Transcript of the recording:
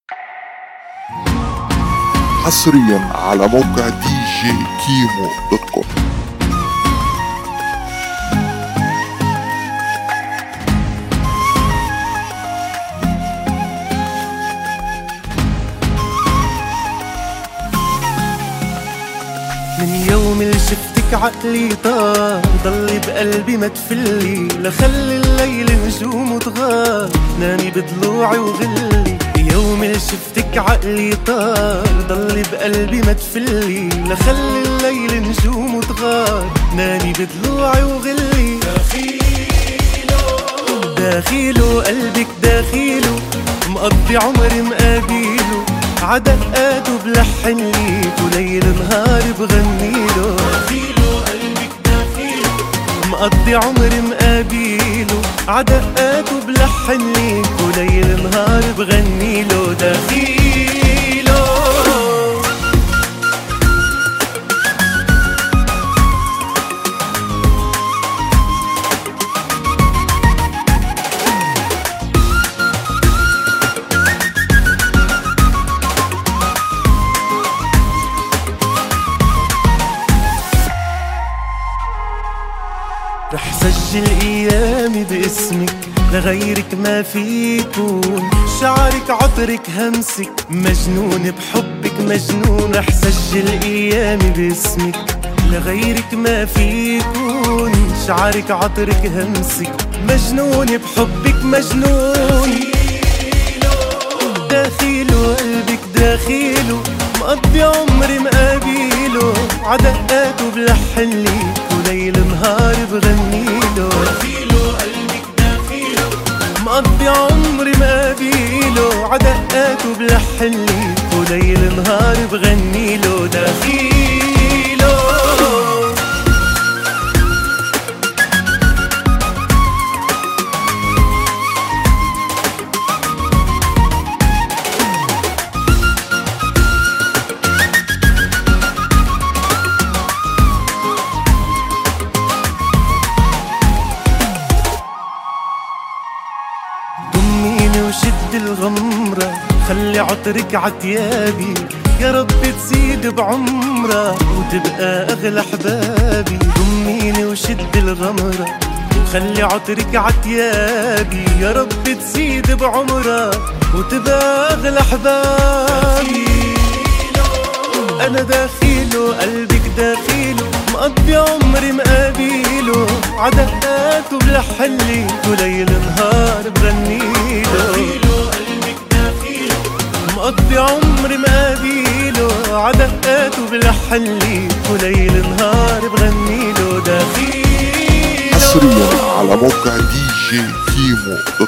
حصريا على موقع دي جي كيمو دوت كوم. من يوم اللي شفتك عقلي طار، ضلي بقلبي ما تفلي، لخلي الليل نجوم وتغار، نامي بضلوعي وغلي. يوم اللي شفتك عقلي طار، ضلي بقلبي ما تفلي، لخلي الليل نجوم وتغار، نامي بضلوعي وغلي. داخيله قلبك داخيله، مقضي عمري مقابيله، عدقاته بلحن ليك وليل نهار بغنيله. داخيله قلبك داخيله، مقضي عمري مقابيله، عدقاته بلحن ليك وليل نهار بغنيله. داخيله رح سجل ايامي باسمك، لغيرك ما في يكون، شعرك عطرك همسك، مجنون بحبك مجنون. رح سجل ايامي باسمك، لغيرك ما في يكون، شعرك عطرك همسك، مجنون بحبك مجنون. داخيله قلبك داخيله، مقضي عمري مقابيله، عدقاته بلحن ليك وليل نهار بغنيله. داخيله قلبك داخيله، مقضي عمري مقابيله، عدقاته بلحن ليك وليل نهار بغنيله. داخيله وشد الغمرة، خلي عطرك عتيابي، يا رب تزيد بعمرة وتبقى أغلى أحبابي. ضميني وشد الغمرة، خلي عطرك عتيابي، يا رب تزيد بعمرة وتبقى أغلى أحبابي. أنا داخيله قلبك داخيله، مقضي عمري مقابيله، عدقاته بلحن ليك وليل نهار بغنيله. قلبك داخيله، مقضي عمري مقابيله، عدقاته بلحن ليك وليل نهار بغنيله. داخيله حصريا على موقع دي جي كيمو دوت كوم.